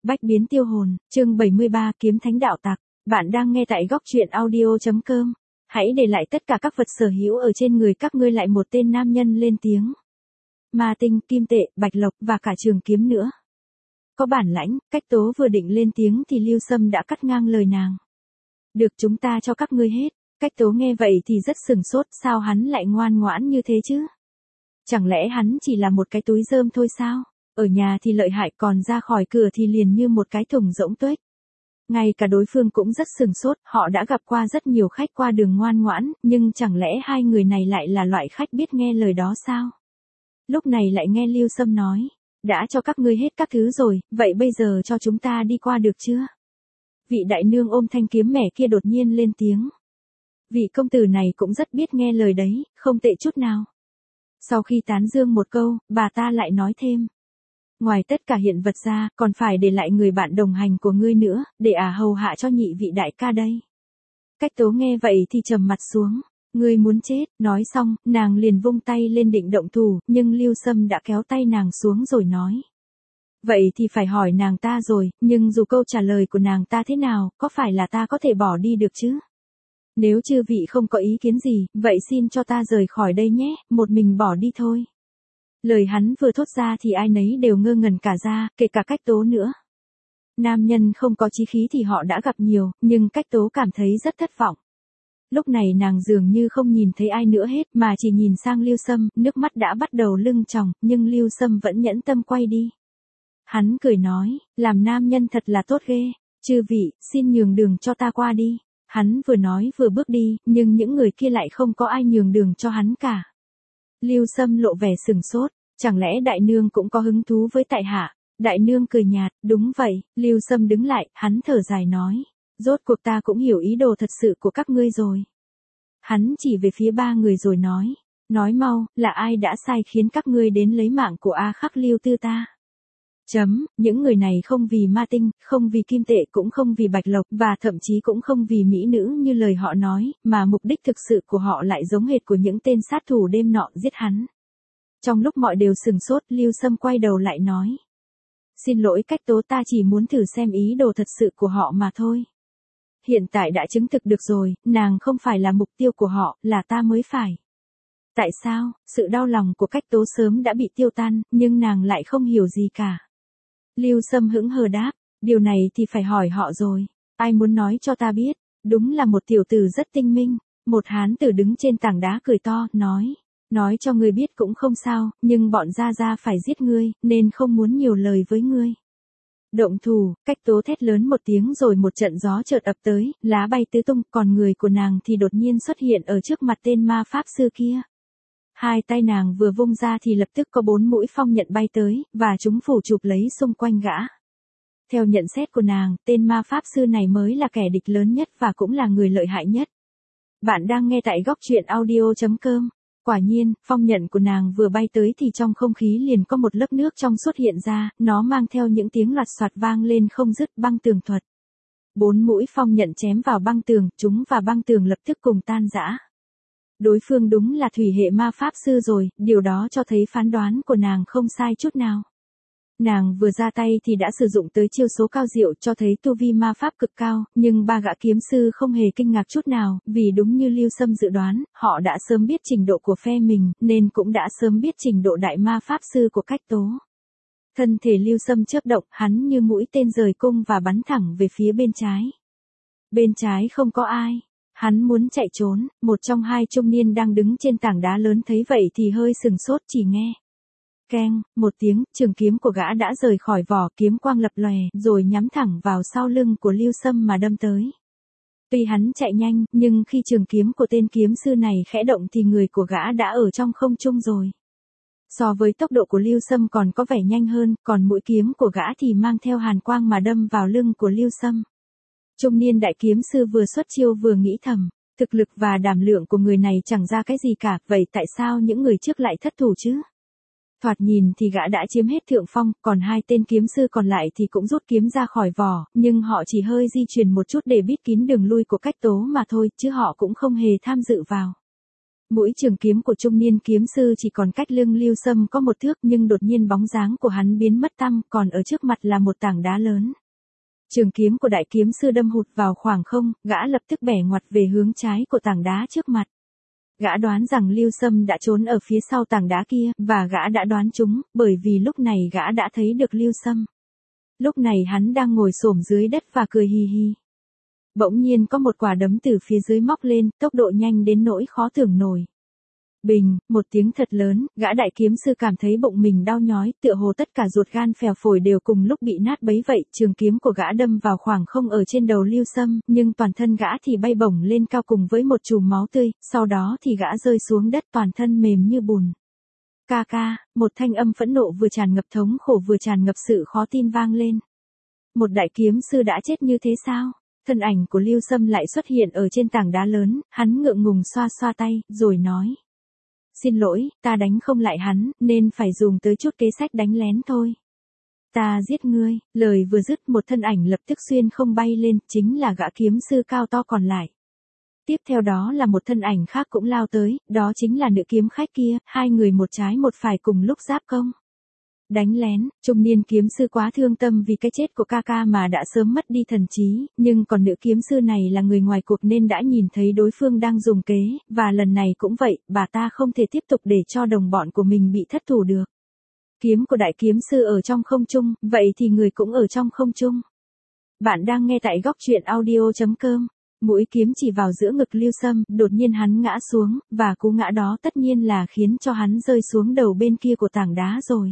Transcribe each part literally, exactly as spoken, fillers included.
Bách biến tiêu hồn, chương bảy mươi ba, kiếm thánh đạo tặc. Bạn đang nghe tại góc truyện audio.com. Hãy để lại tất cả các vật sở hữu ở trên người các ngươi, lại một tên nam nhân lên tiếng. Ma tinh, kim tệ, bạch lộc và cả trường kiếm nữa. Có bản lãnh, Cách Tố vừa định lên tiếng thì Lưu Sâm đã cắt ngang lời nàng. Được, chúng ta cho các ngươi hết. Cách Tố nghe vậy thì rất sừng sốt, sao hắn lại ngoan ngoãn như thế chứ? Chẳng lẽ hắn chỉ là một cái túi rơm thôi sao? Ở nhà thì lợi hại, còn ra khỏi cửa thì liền như một cái thùng rỗng tuếch. Ngay cả đối phương cũng rất sừng sốt, họ đã gặp qua rất nhiều khách qua đường ngoan ngoãn, nhưng chẳng lẽ hai người này lại là loại khách biết nghe lời đó sao? Lúc này lại nghe Lưu Sâm nói, đã cho các ngươi hết các thứ rồi, vậy bây giờ cho chúng ta đi qua được chưa? Vị đại nương ôm thanh kiếm mẻ kia đột nhiên lên tiếng. Vị công tử này cũng rất biết nghe lời đấy, không tệ chút nào. Sau khi tán dương một câu, bà ta lại nói thêm. Ngoài tất cả hiện vật ra, còn phải để lại người bạn đồng hành của ngươi nữa, để à hầu hạ cho nhị vị đại ca đây. Cách Tố nghe vậy thì trầm mặt xuống, ngươi muốn chết, nói xong, nàng liền vung tay lên định động thủ, nhưng Lưu Sâm đã kéo tay nàng xuống rồi nói. Vậy thì phải hỏi nàng ta rồi, nhưng dù câu trả lời của nàng ta thế nào, có phải là ta có thể bỏ đi được chứ? Nếu chư vị không có ý kiến gì, vậy xin cho ta rời khỏi đây nhé, một mình bỏ đi thôi. Lời hắn vừa thốt ra thì ai nấy đều ngơ ngẩn cả ra, kể cả Cách Tố nữa. Nam nhân không có chí khí thì họ đã gặp nhiều, nhưng Cách Tố cảm thấy rất thất vọng. Lúc này nàng dường như không nhìn thấy ai nữa hết mà chỉ nhìn sang Lưu Sâm, nước mắt đã bắt đầu lưng tròng, nhưng Lưu Sâm vẫn nhẫn tâm quay đi. Hắn cười nói, làm nam nhân thật là tốt ghê, chư vị, xin nhường đường cho ta qua đi. Hắn vừa nói vừa bước đi, nhưng những người kia lại không có ai nhường đường cho hắn cả. Lưu Sâm lộ vẻ sừng sốt, chẳng lẽ đại nương cũng có hứng thú với tại hạ? Đại nương cười nhạt, đúng vậy. Lưu Sâm đứng lại, hắn thở dài nói, rốt cuộc ta cũng hiểu ý đồ thật sự của các ngươi rồi. Hắn chỉ về phía ba người rồi nói, nói mau, là ai đã sai khiến các ngươi đến lấy mạng của A Khắc Lưu Tư ta? Chấm, những người này không vì ma tinh, không vì kim tệ, cũng không vì bạch lộc, và thậm chí cũng không vì mỹ nữ như lời họ nói, mà mục đích thực sự của họ lại giống hệt của những tên sát thủ đêm nọ giết hắn. Trong lúc mọi đều sừng sốt, Lưu Sâm quay đầu lại nói. Xin lỗi Cách Tố, ta chỉ muốn thử xem ý đồ thật sự của họ mà thôi. Hiện tại đã chứng thực được rồi, nàng không phải là mục tiêu của họ, là ta mới phải. Tại sao? Sự đau lòng của Cách Tố sớm đã bị tiêu tan, nhưng nàng lại không hiểu gì cả. Lưu Sâm hững hờ đáp, điều này thì phải hỏi họ rồi, ai muốn nói cho ta biết? Đúng là một tiểu tử rất tinh minh. Một hán tử đứng trên tảng đá cười to, nói, nói cho ngươi biết cũng không sao, nhưng bọn gia gia phải giết ngươi, nên không muốn nhiều lời với ngươi. Động thủ, Cách Tố thét lớn một tiếng rồi một trận gió chợt ập tới, lá bay tứ tung, còn người của nàng thì đột nhiên xuất hiện ở trước mặt tên ma pháp sư kia. Hai tay nàng vừa vung ra thì lập tức có bốn mũi phong nhận bay tới, và chúng phủ chụp lấy xung quanh gã. Theo nhận xét của nàng, tên ma pháp sư này mới là kẻ địch lớn nhất và cũng là người lợi hại nhất. Bạn đang nghe tại góc truyện audio.com. Quả nhiên, phong nhận của nàng vừa bay tới thì trong không khí liền có một lớp nước trong xuất hiện ra, nó mang theo những tiếng loạt soạt vang lên không dứt. Băng tường thuật. Bốn mũi phong nhận chém vào băng tường, chúng và băng tường lập tức cùng tan rã. Đối phương đúng là thủy hệ ma pháp sư rồi, điều đó cho thấy phán đoán của nàng không sai chút nào. Nàng vừa ra tay thì đã sử dụng tới chiêu số cao diệu, cho thấy tu vi ma pháp cực cao, nhưng ba gã kiếm sư không hề kinh ngạc chút nào, vì đúng như Lưu Sâm dự đoán, họ đã sớm biết trình độ của phe mình, nên cũng đã sớm biết trình độ đại ma pháp sư của Cách Tố. Thân thể Lưu Sâm chớp động, hắn như mũi tên rời cung và bắn thẳng về phía bên trái. Bên trái không có ai. Hắn muốn chạy trốn, một trong hai trung niên đang đứng trên tảng đá lớn thấy vậy thì hơi sừng sốt, chỉ nghe. Keng, một tiếng, trường kiếm của gã đã rời khỏi vỏ, kiếm quang lập lòe, rồi nhắm thẳng vào sau lưng của Lưu Sâm mà đâm tới. Tuy hắn chạy nhanh, nhưng khi trường kiếm của tên kiếm sư này khẽ động thì người của gã đã ở trong không trung rồi. So với tốc độ của Lưu Sâm còn có vẻ nhanh hơn, còn mũi kiếm của gã thì mang theo hàn quang mà đâm vào lưng của Lưu Sâm. Trung niên đại kiếm sư vừa xuất chiêu vừa nghĩ thầm, thực lực và đảm lượng của người này chẳng ra cái gì cả, vậy tại sao những người trước lại thất thủ chứ? Thoạt nhìn thì gã đã chiếm hết thượng phong, còn hai tên kiếm sư còn lại thì cũng rút kiếm ra khỏi vỏ, nhưng họ chỉ hơi di chuyển một chút để bít kín đường lui của Cách Tố mà thôi, chứ họ cũng không hề tham dự vào. Mũi trường kiếm của trung niên kiếm sư chỉ còn cách lưng Lưu Sâm có một thước, nhưng đột nhiên bóng dáng của hắn biến mất tăm, còn ở trước mặt là một tảng đá lớn. Trường kiếm của đại kiếm sư đâm hụt vào khoảng không, gã lập tức bẻ ngoặt về hướng trái của tảng đá trước mặt. Gã đoán rằng Lưu Sâm đã trốn ở phía sau tảng đá kia, và gã đã đoán trúng, bởi vì lúc này gã đã thấy được Lưu Sâm. Lúc này hắn đang ngồi xổm dưới đất và cười hì hì. Bỗng nhiên có một quả đấm từ phía dưới móc lên, tốc độ nhanh đến nỗi khó tưởng nổi. Bình, một tiếng thật lớn, gã đại kiếm sư cảm thấy bụng mình đau nhói, tựa hồ tất cả ruột gan phèo phổi đều cùng lúc bị nát bấy vậy. Trường kiếm của gã đâm vào khoảng không ở trên đầu Lưu Sâm, nhưng toàn thân gã thì bay bổng lên cao cùng với một chùm máu tươi, sau đó thì gã rơi xuống đất toàn thân mềm như bùn. Ca ca, một thanh âm phẫn nộ vừa tràn ngập thống khổ vừa tràn ngập sự khó tin vang lên. Một đại kiếm sư đã chết như thế sao? Thân ảnh của Lưu Sâm lại xuất hiện ở trên tảng đá lớn, hắn ngượng ngùng xoa xoa tay, rồi nói. Xin lỗi, ta đánh không lại hắn, nên phải dùng tới chút kế sách đánh lén thôi. Ta giết ngươi, lời vừa dứt một thân ảnh lập tức xuyên không bay lên, chính là gã kiếm sư cao to còn lại. Tiếp theo đó là một thân ảnh khác cũng lao tới, đó chính là nữ kiếm khách kia, hai người một trái một phải cùng lúc giáp công. Đánh lén, trung niên kiếm sư quá thương tâm vì cái chết của ca ca mà đã sớm mất đi thần trí, nhưng còn nữ kiếm sư này là người ngoài cuộc nên đã nhìn thấy đối phương đang dùng kế, và lần này cũng vậy, bà ta không thể tiếp tục để cho đồng bọn của mình bị thất thủ được. Kiếm của đại kiếm sư ở trong không trung, vậy thì người cũng ở trong không trung. Bạn đang nghe tại góc truyện audio chấm com. Mũi kiếm chỉ vào giữa ngực Lưu Sâm, đột nhiên hắn ngã xuống, và cú ngã đó tất nhiên là khiến cho hắn rơi xuống đầu bên kia của tảng đá rồi.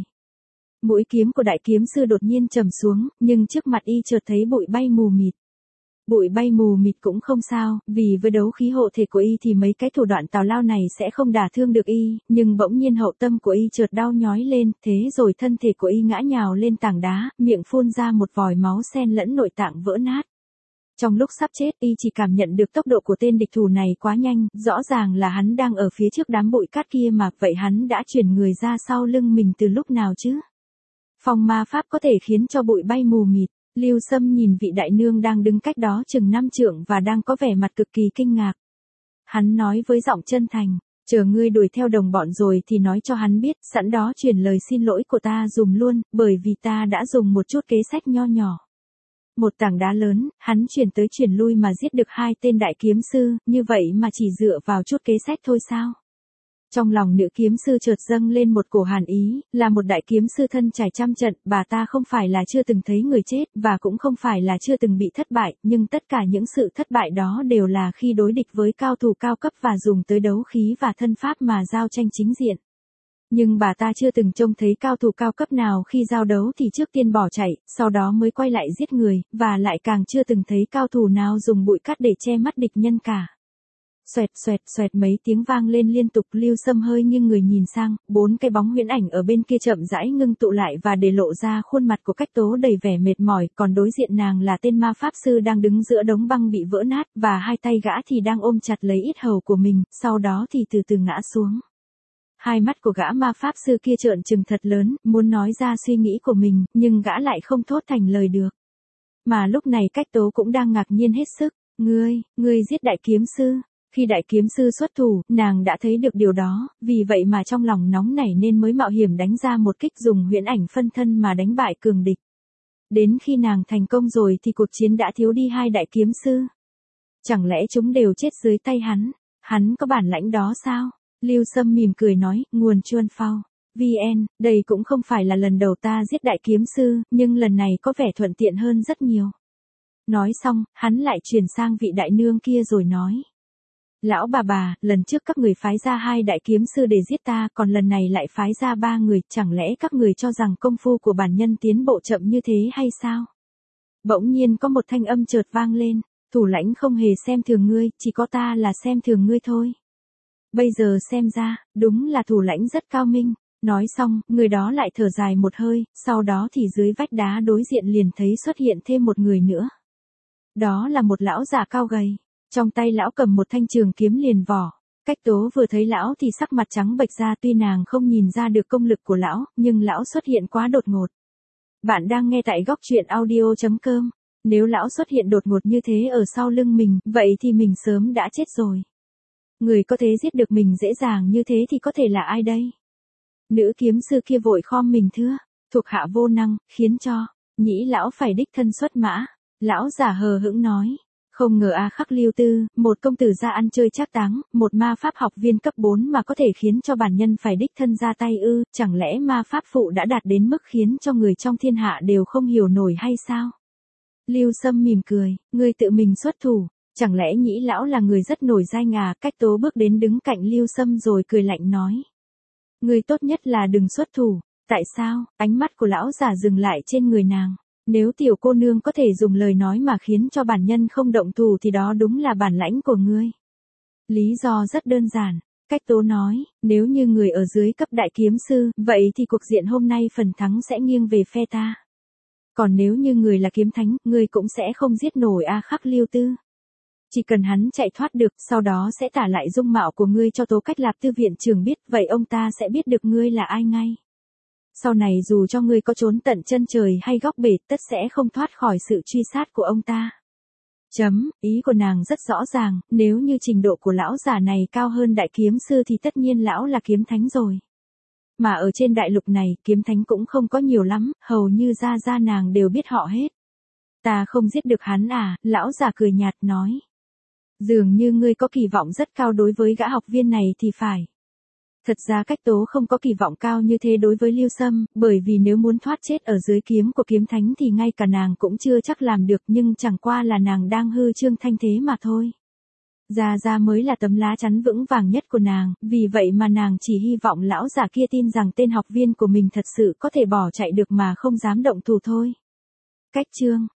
Mũi kiếm của đại kiếm sư đột nhiên trầm xuống, nhưng trước mặt y chợt thấy bụi bay mù mịt. Bụi bay mù mịt cũng không sao, vì với đấu khí hộ thể của y thì mấy cái thủ đoạn tào lao này sẽ không đả thương được y, nhưng bỗng nhiên hậu tâm của y chợt đau nhói lên, thế rồi thân thể của y ngã nhào lên tảng đá, miệng phun ra một vòi máu xen lẫn nội tạng vỡ nát. Trong lúc sắp chết, y chỉ cảm nhận được tốc độ của tên địch thủ này quá nhanh, rõ ràng là hắn đang ở phía trước đám bụi cát kia mà, vậy hắn đã chuyển người ra sau lưng mình từ lúc nào chứ? Phong ma pháp có thể khiến cho bụi bay mù mịt. Lưu Sâm nhìn vị đại nương đang đứng cách đó chừng năm trượng và đang có vẻ mặt cực kỳ kinh ngạc. Hắn nói với giọng chân thành, chờ ngươi đuổi theo đồng bọn rồi thì nói cho hắn biết, sẵn đó truyền lời xin lỗi của ta dùm luôn, bởi vì ta đã dùng một chút kế sách nho nhỏ. Một tảng đá lớn, hắn chuyển tới chuyển lui mà giết được hai tên đại kiếm sư, như vậy mà chỉ dựa vào chút kế sách thôi sao? Trong lòng nữ kiếm sư chợt dâng lên một cổ hàn ý, là một đại kiếm sư thân trải trăm trận, bà ta không phải là chưa từng thấy người chết, và cũng không phải là chưa từng bị thất bại, nhưng tất cả những sự thất bại đó đều là khi đối địch với cao thủ cao cấp và dùng tới đấu khí và thân pháp mà giao tranh chính diện. Nhưng bà ta chưa từng trông thấy cao thủ cao cấp nào khi giao đấu thì trước tiên bỏ chạy, sau đó mới quay lại giết người, và lại càng chưa từng thấy cao thủ nào dùng bụi cát để che mắt địch nhân cả. Xoẹt xoẹt xoẹt mấy tiếng vang lên liên tục, Lưu Sâm hơi nghiêng người nhìn sang, bốn cái bóng huyễn ảnh ở bên kia chậm rãi ngưng tụ lại và để lộ ra khuôn mặt của Cách Tố đầy vẻ mệt mỏi, còn đối diện nàng là tên ma pháp sư đang đứng giữa đống băng bị vỡ nát, và hai tay gã thì đang ôm chặt lấy yết hầu của mình, sau đó thì từ từ ngã xuống. Hai mắt của gã ma pháp sư kia trợn trừng thật lớn, muốn nói ra suy nghĩ của mình, nhưng gã lại không thốt thành lời được. Mà lúc này Cách Tố cũng đang ngạc nhiên hết sức, ngươi, ngươi giết đại kiếm sư. Khi đại kiếm sư xuất thủ, nàng đã thấy được điều đó, vì vậy mà trong lòng nóng nảy nên mới mạo hiểm đánh ra một kích dùng huyễn ảnh phân thân mà đánh bại cường địch. Đến khi nàng thành công rồi thì cuộc chiến đã thiếu đi hai đại kiếm sư. Chẳng lẽ chúng đều chết dưới tay hắn? Hắn có bản lãnh đó sao? Lưu Sâm mỉm cười nói, nguồn chuan phao. vê en, đây cũng không phải là lần đầu ta giết đại kiếm sư, nhưng lần này có vẻ thuận tiện hơn rất nhiều. Nói xong, hắn lại chuyển sang vị đại nương kia rồi nói. Lão bà bà, lần trước các người phái ra hai đại kiếm sư để giết ta, còn lần này lại phái ra ba người, chẳng lẽ các người cho rằng công phu của bản nhân tiến bộ chậm như thế hay sao? Bỗng nhiên có một thanh âm chợt vang lên, thủ lãnh không hề xem thường ngươi, chỉ có ta là xem thường ngươi thôi. Bây giờ xem ra, đúng là thủ lãnh rất cao minh. Nói xong, người đó lại thở dài một hơi, sau đó thì dưới vách đá đối diện liền thấy xuất hiện thêm một người nữa. Đó là một lão già cao gầy. Trong tay lão cầm một thanh trường kiếm liền vỏ. Cách Tố vừa thấy lão thì sắc mặt trắng bệch ra, tuy nàng không nhìn ra được công lực của lão, nhưng lão xuất hiện quá đột ngột. Bạn đang nghe tại góc truyện audio chấm com. Nếu lão xuất hiện đột ngột như thế ở sau lưng mình, vậy thì mình sớm đã chết rồi. Người có thể giết được mình dễ dàng như thế thì có thể là ai đây? Nữ kiếm sư kia vội khom mình thưa, thuộc hạ vô năng, khiến cho Nhĩ lão phải đích thân xuất mã. Lão giả hờ hững nói, không ngờ A Khắc Lưu Tư, một công tử ra ăn chơi trác táng, một ma pháp học viên cấp bốn mà có thể khiến cho bản nhân phải đích thân ra tay ư, chẳng lẽ ma pháp phụ đã đạt đến mức khiến cho người trong thiên hạ đều không hiểu nổi hay sao? Lưu Sâm mỉm cười, ngươi tự mình xuất thủ, chẳng lẽ Nhĩ lão là người rất nổi danh à? Cách Tố bước đến đứng cạnh Lưu Sâm rồi cười lạnh nói, ngươi tốt nhất là đừng xuất thủ. Tại sao? Ánh mắt của lão giả dừng lại trên người nàng. Nếu tiểu cô nương có thể dùng lời nói mà khiến cho bản nhân không động thủ thì đó đúng là bản lãnh của ngươi. Lý do rất đơn giản. Cách Tố nói, nếu như người ở dưới cấp đại kiếm sư, vậy thì cuộc diện hôm nay phần thắng sẽ nghiêng về phe ta. Còn nếu như người là kiếm thánh, ngươi cũng sẽ không giết nổi A Khắc Lưu Tư. Chỉ cần hắn chạy thoát được, sau đó sẽ tả lại dung mạo của ngươi cho Tố Cách Lạp Tư viện trưởng biết, vậy ông ta sẽ biết được ngươi là ai ngay. Sau này dù cho ngươi có trốn tận chân trời hay góc bể, tất sẽ không thoát khỏi sự truy sát của ông ta. Chấm, ý của nàng rất rõ ràng, nếu như trình độ của lão giả này cao hơn đại kiếm sư thì tất nhiên lão là kiếm thánh rồi. Mà ở trên đại lục này, kiếm thánh cũng không có nhiều lắm, hầu như ra ra nàng đều biết họ hết. Ta không giết được hắn à, lão giả cười nhạt nói. Dường như ngươi có kỳ vọng rất cao đối với gã học viên này thì phải. Thật ra Cách Tố không có kỳ vọng cao như thế đối với Lưu Sâm, bởi vì nếu muốn thoát chết ở dưới kiếm của kiếm thánh thì ngay cả nàng cũng chưa chắc làm được, nhưng chẳng qua là nàng đang hư trương thanh thế mà thôi. Gia Gia mới là tấm lá chắn vững vàng nhất của nàng, vì vậy mà nàng chỉ hy vọng lão giả kia tin rằng tên học viên của mình thật sự có thể bỏ chạy được mà không dám động thủ thôi. Cách chương